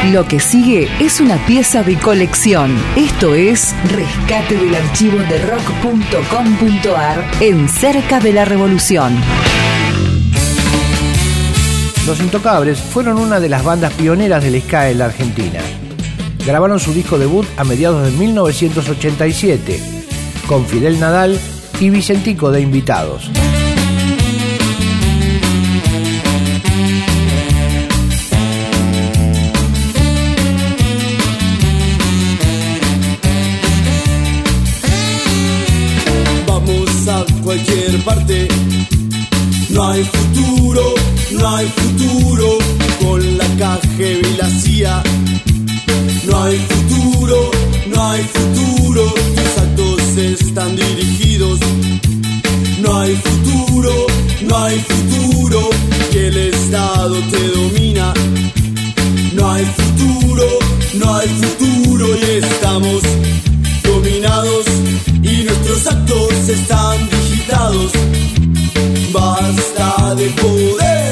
Lo que sigue es una pieza de colección. Esto es Rescate del archivo de rock.com.ar en Cerca de la Revolución. Los Intocables fueron una de las bandas pioneras del ska en la Argentina. Grabaron su disco debut a mediados de 1987, con Fidel Nadal y Vicentico de invitados. Cualquier parte, no hay futuro, no hay futuro con la KGB y la CIA. No hay futuro, no hay futuro, tus actos están dirigidos. No hay futuro, no hay futuro, que el Estado te domina. No hay futuro, no hay futuro y estamos dominados y nuestros actos están digitados. Basta de poder.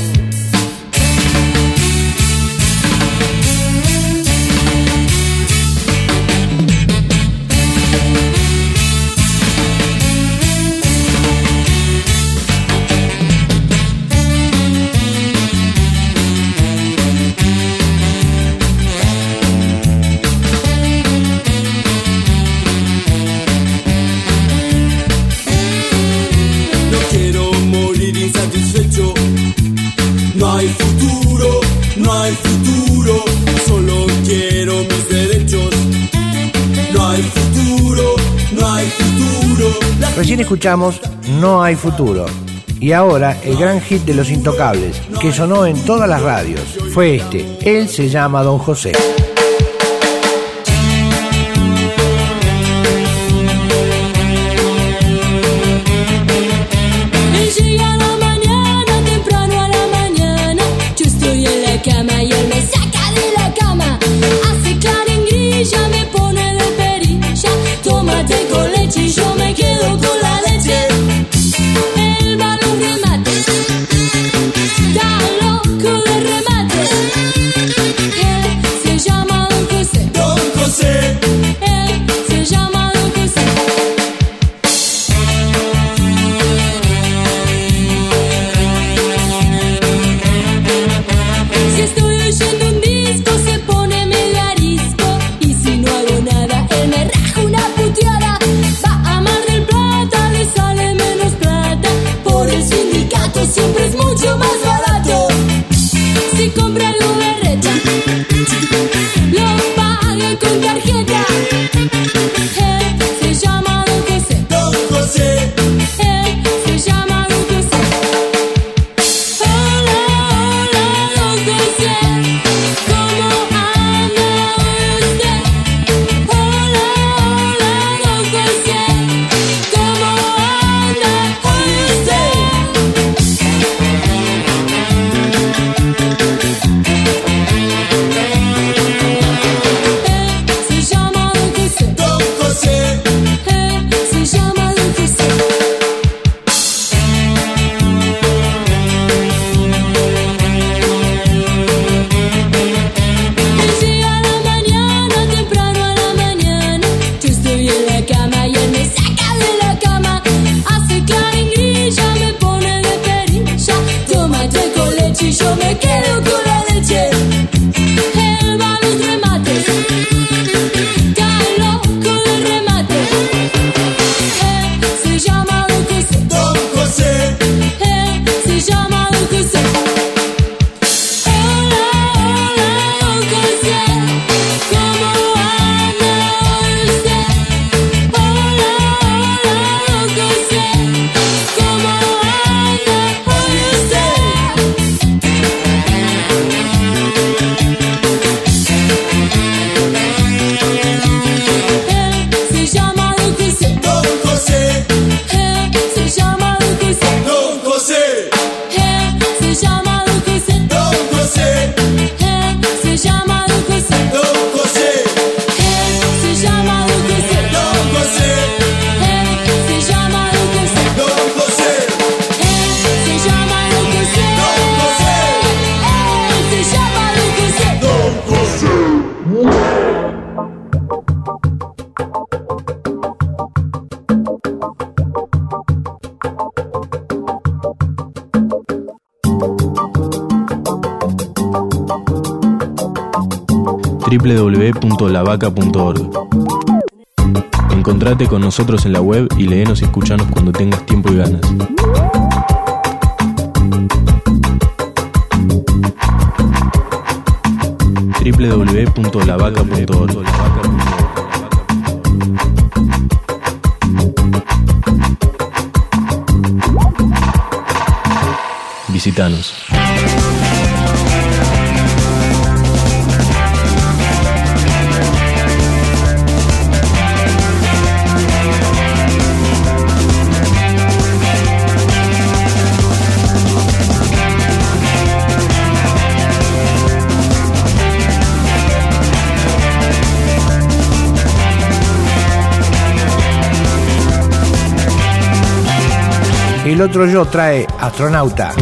No hay futuro, no hay futuro, solo quiero mis derechos. No hay futuro, no hay futuro. Recién escuchamos No hay futuro. Y ahora el gran hit de Los Intocables, que sonó en todas las radios, fue este. Él se llama Don José. Cama y él me saca de la cama, hace claringrilla, me pone de perilla, tómate con leche y yo me quedo con la leche. Él va a los remates, está loco de remate. Él se llama Don José. Don José. Él se llama Don José. Si estoy oyendo un disco se pone medio arisco, y si no hago nada él me raja una puteada. Va a Mar del Plata, le sale menos plata, por el sindicato siempre es mucho más barato. Si compra algo berreta, lo paga con tarjeta. Él se llama Don José. Don José. Él se llama Don José. Hola, hola, Don José, ¿cómo anda usted? Hola, hola, Don José, ¿cómo anda usted? www.lavaca.org. Encontrate con nosotros en la web y léenos y escuchanos cuando tengas tiempo y ganas. www.lavaca.org. Visítanos. El otro yo trae Astronauta.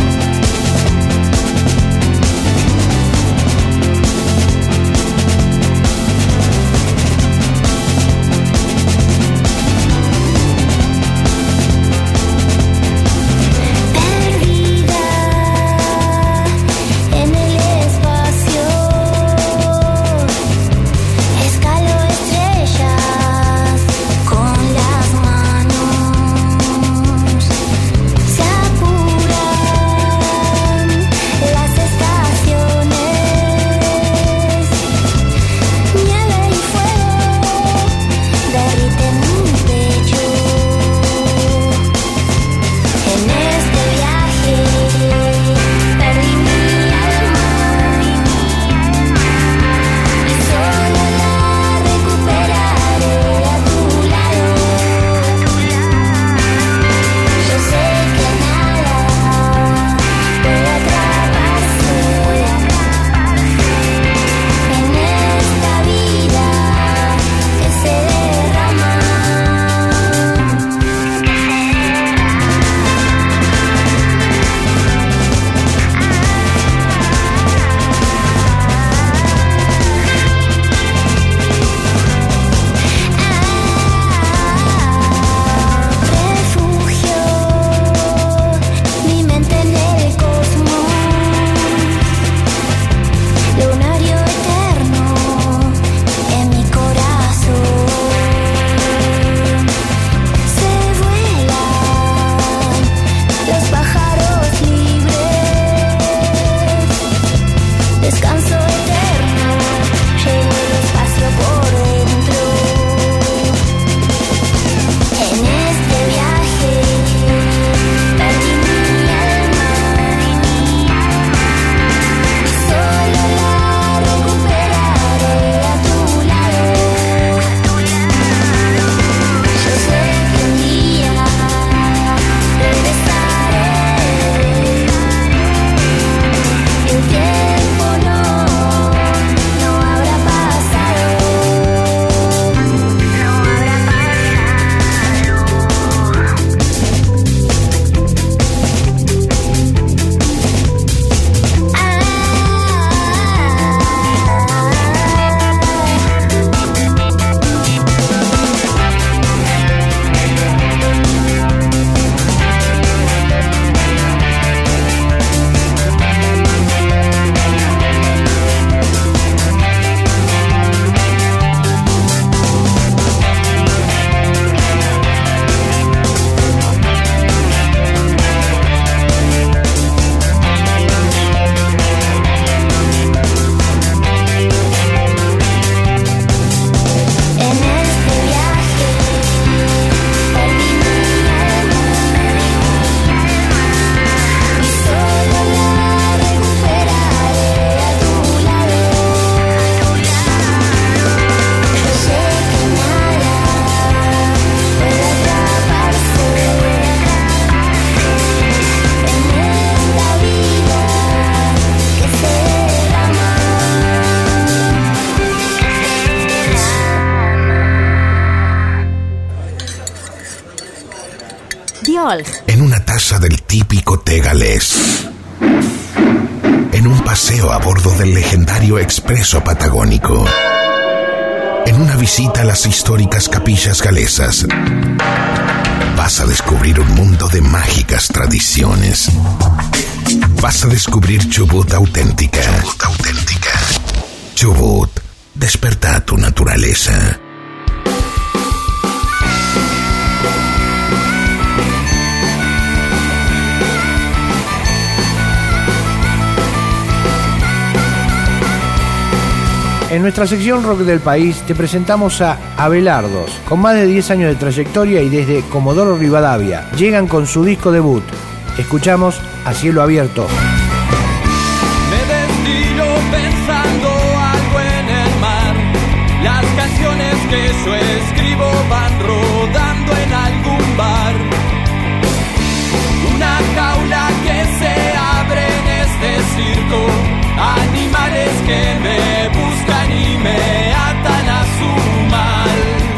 En una taza del típico té galés. En un paseo a bordo del legendario expreso patagónico. En una visita a las históricas capillas galesas. Vas a descubrir un mundo de mágicas tradiciones. Vas a descubrir Chubut auténtica. Chubut, Despertá tu naturaleza. En nuestra sección Rock del País te presentamos a Abelardos, con más de 10 años de trayectoria y desde Comodoro Rivadavia. Llegan con su disco debut. Escuchamos A Cielo Abierto. Me destino pensando algo en el mar. Las canciones que yo escribo van rodando en algún bar. Una jaula que se abre en este circo. Animales que me buscan y me atan a su mal.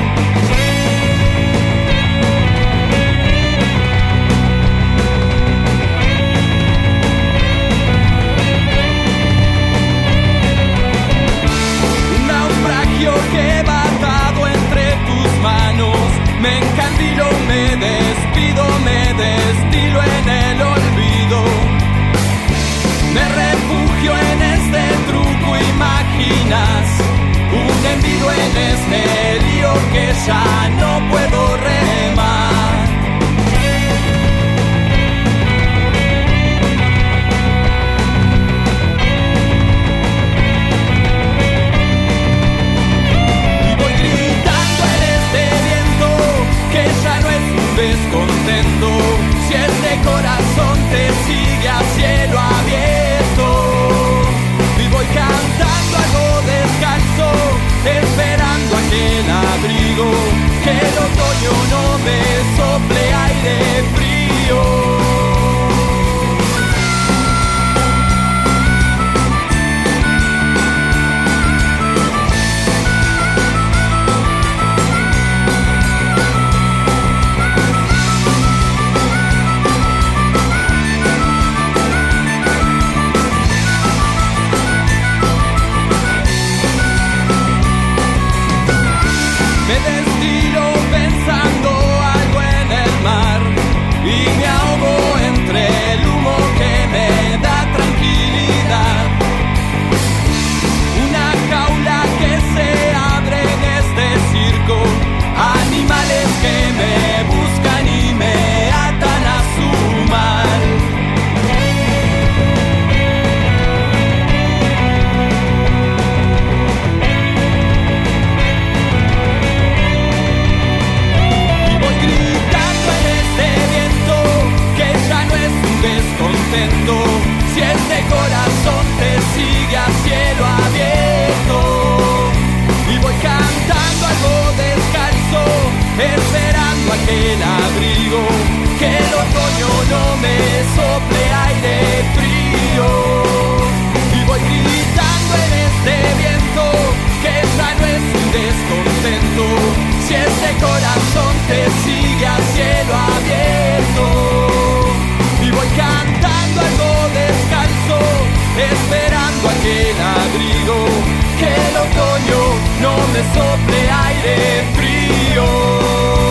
Un naufragio que va atado entre tus manos. Me encandilo, me despido, me destilo en el olvido. Me refugio en este truco, imaginas un envido en este lío que ya no puedo remar. Y voy gritando en este viento que ya no es un descontento. Si este corazón te sigue a cielo abierto. Y voy cantando algo descalzo, esperando aquel abrigo, que el otoño no me sople aire frío. Me destilo pensando algo en el mar y me ahogo entre el humo que me da tranquilidad. Una jaula que se abre en este circo, animales que me buscan y me atan a su mal. Si este corazón te sigue a cielo abierto. Y voy cantando algo descalzo, esperando aquel abrigo, que el otoño no me sople aire frío. Y voy gritando en este viento que ya no es un descontento. Si este corazón te sigue a cielo abierto. Y voy cantando algo descalzo, esperando aquel abrigo, que el otoño no me sople aire frío.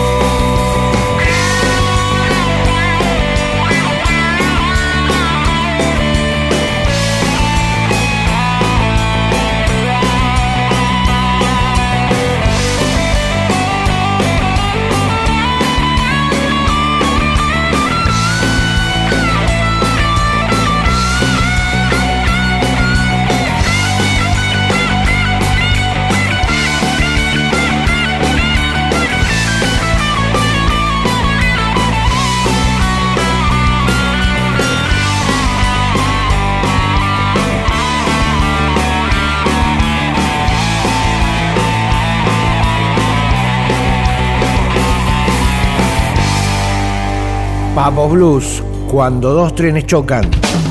Papos Blues, cuando dos trenes chocan.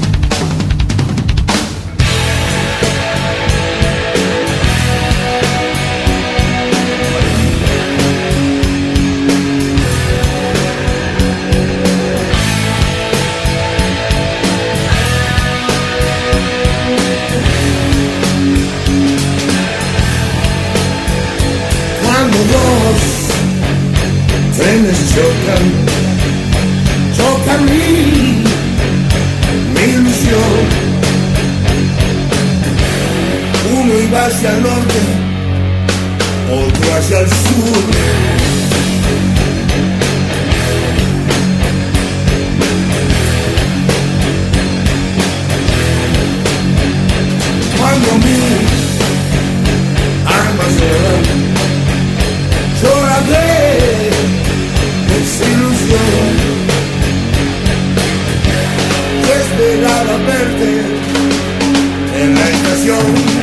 Cuando dos trenes chocan, choca mi ilusión. Uno iba hacia el norte otro hacia el sur. Cuando mi alma llora de desilusión, yo esperaba verte en la estación.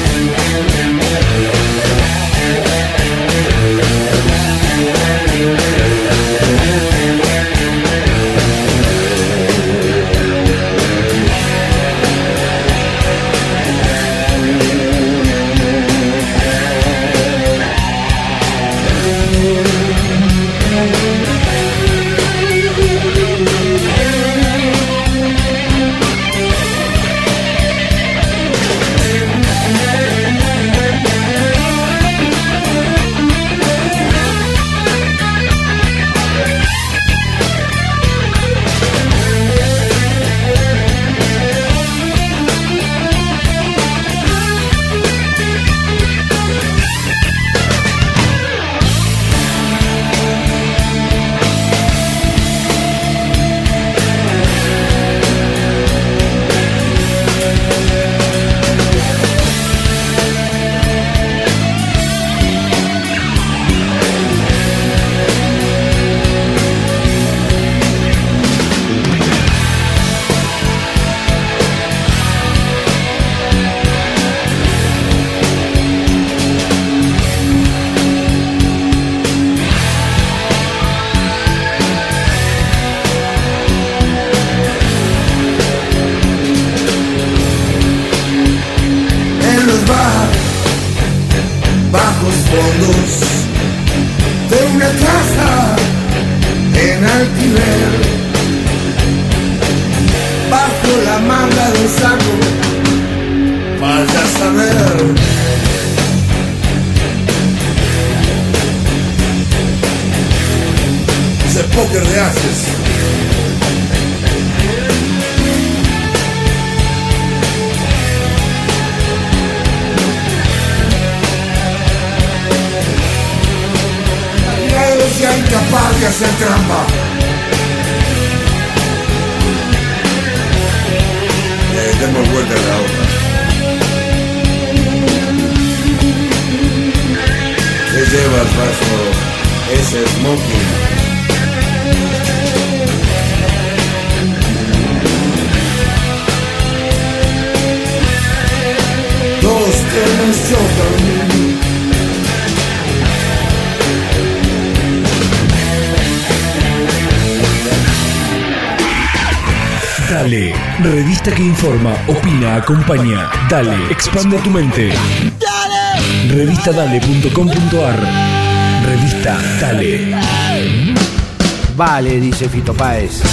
Dale, revista que informa, opina, acompaña. Dale, expande tu mente. Dale. Revistadale.com.ar. Revista Dale. Vale, dice Fito Páez.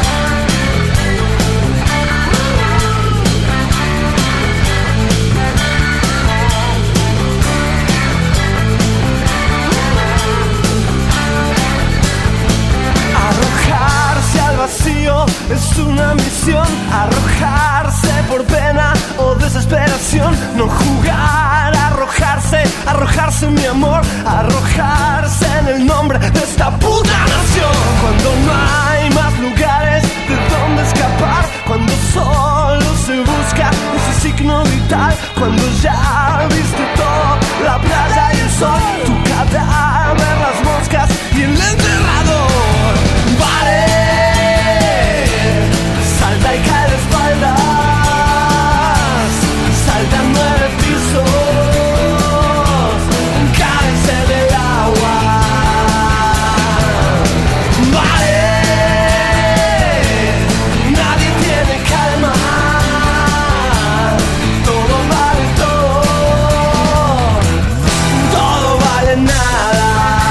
Es una misión, arrojarse por pena o desesperación. No jugar, arrojarse mi amor, arrojarse en el nombre de esta puta nación. Cuando no hay más lugares de donde escapar, cuando solo se busca ese signo vital, cuando ya viste todo, la playa y el sol, tu cadáver, las moscas y el enterrador. Vale. Salta y cae de espaldas, salta 9 pisos, cáense del agua. Vale, nadie tiene calma, todo vale todo vale nada.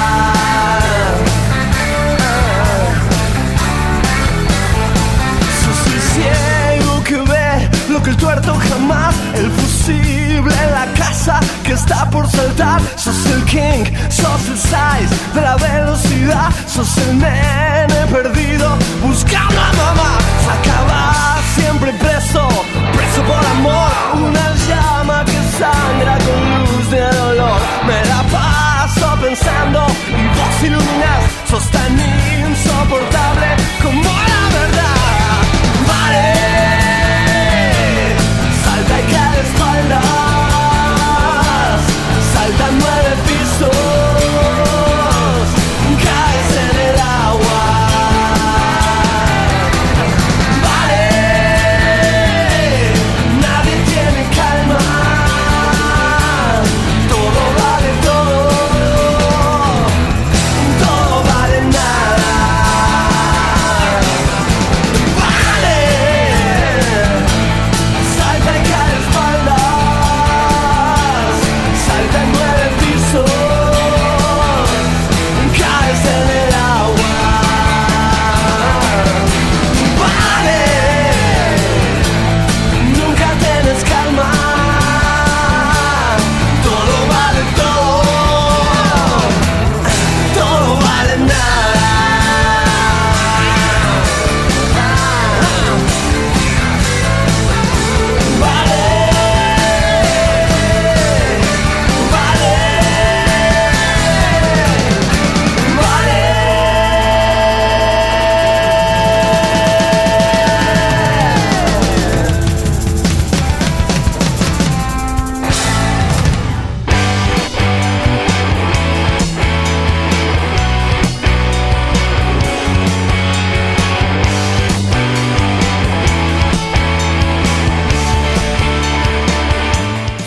Lo que el tuerto jamás, el fusible, la casa que está por saltar. Sos el king, sos el size de la velocidad, sos el nene perdido buscando a mamá. Acabas siempre preso por amor, una llama que sangra con luz de dolor. Me da paz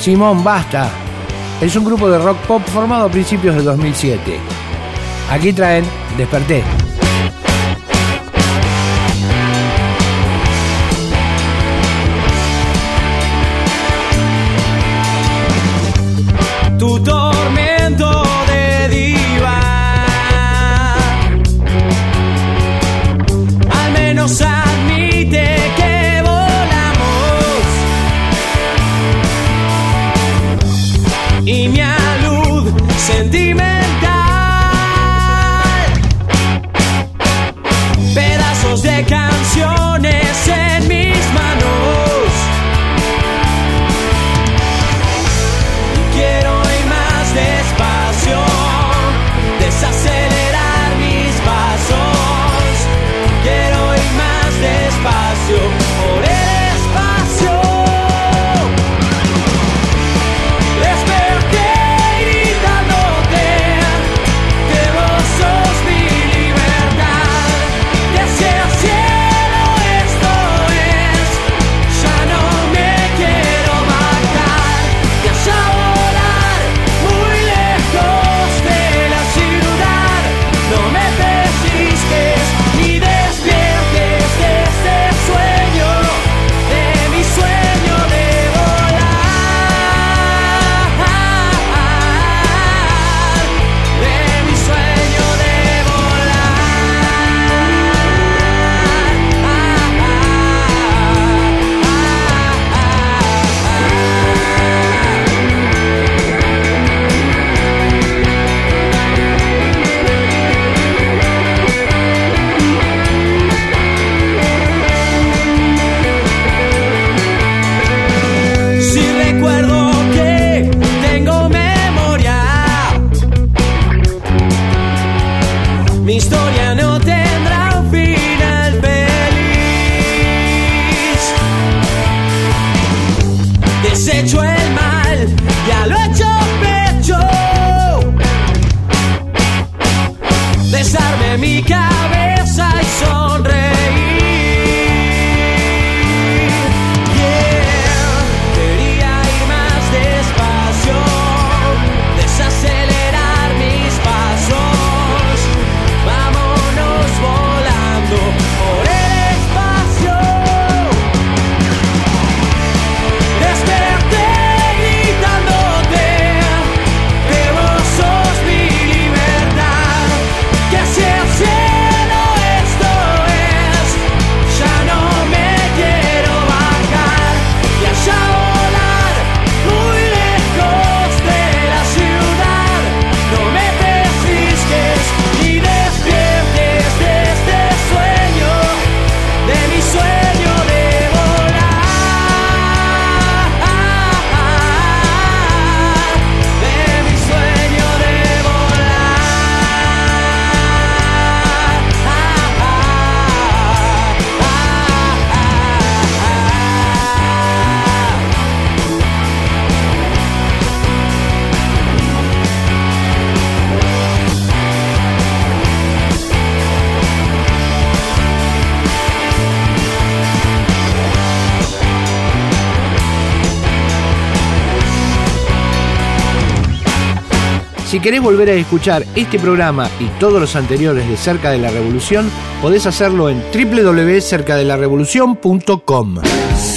Simón, basta. Es un grupo de rock pop formado a principios de 2007. Aquí traen Desperté. Tu tormento de diva, al menos admite que volamos, y mi alud sentimental, pedazos de canciones en mis manos. Quiero despacio, desacelerar mis pasos. Quiero ir más despacio por el espacio. Desperté gritándote que vos sos mi libertad, que hacia el cielo esto es. Ya no me quiero bajar, que allá volar muy lejos de la ciudad. No me pellizques ni despiertes de este sueño, de mi sueño de volar, de mi sueño de Si recuerdo que tengo memoria, mi historia no tendrá un final feliz. Desecho el mal, ya lo he hecho pecho. Desarme mi cabeza y sonreír. Quería ir más despacio, desacelerar mis pasos. Vámonos volando por el espacio. Desperté gritándote que vos sos mi libertad, que hacia el cielo esto es. Ya no me quiero bajar, y allá volar muy lejos de la ciudad. No me pellizques ni despiertes de este sueño, de mi sueño de volar, de mi sueño de Si querés volver a escuchar este programa y todos los anteriores de Cerca de la Revolución, podés hacerlo en www.cercadelarevolucion.com.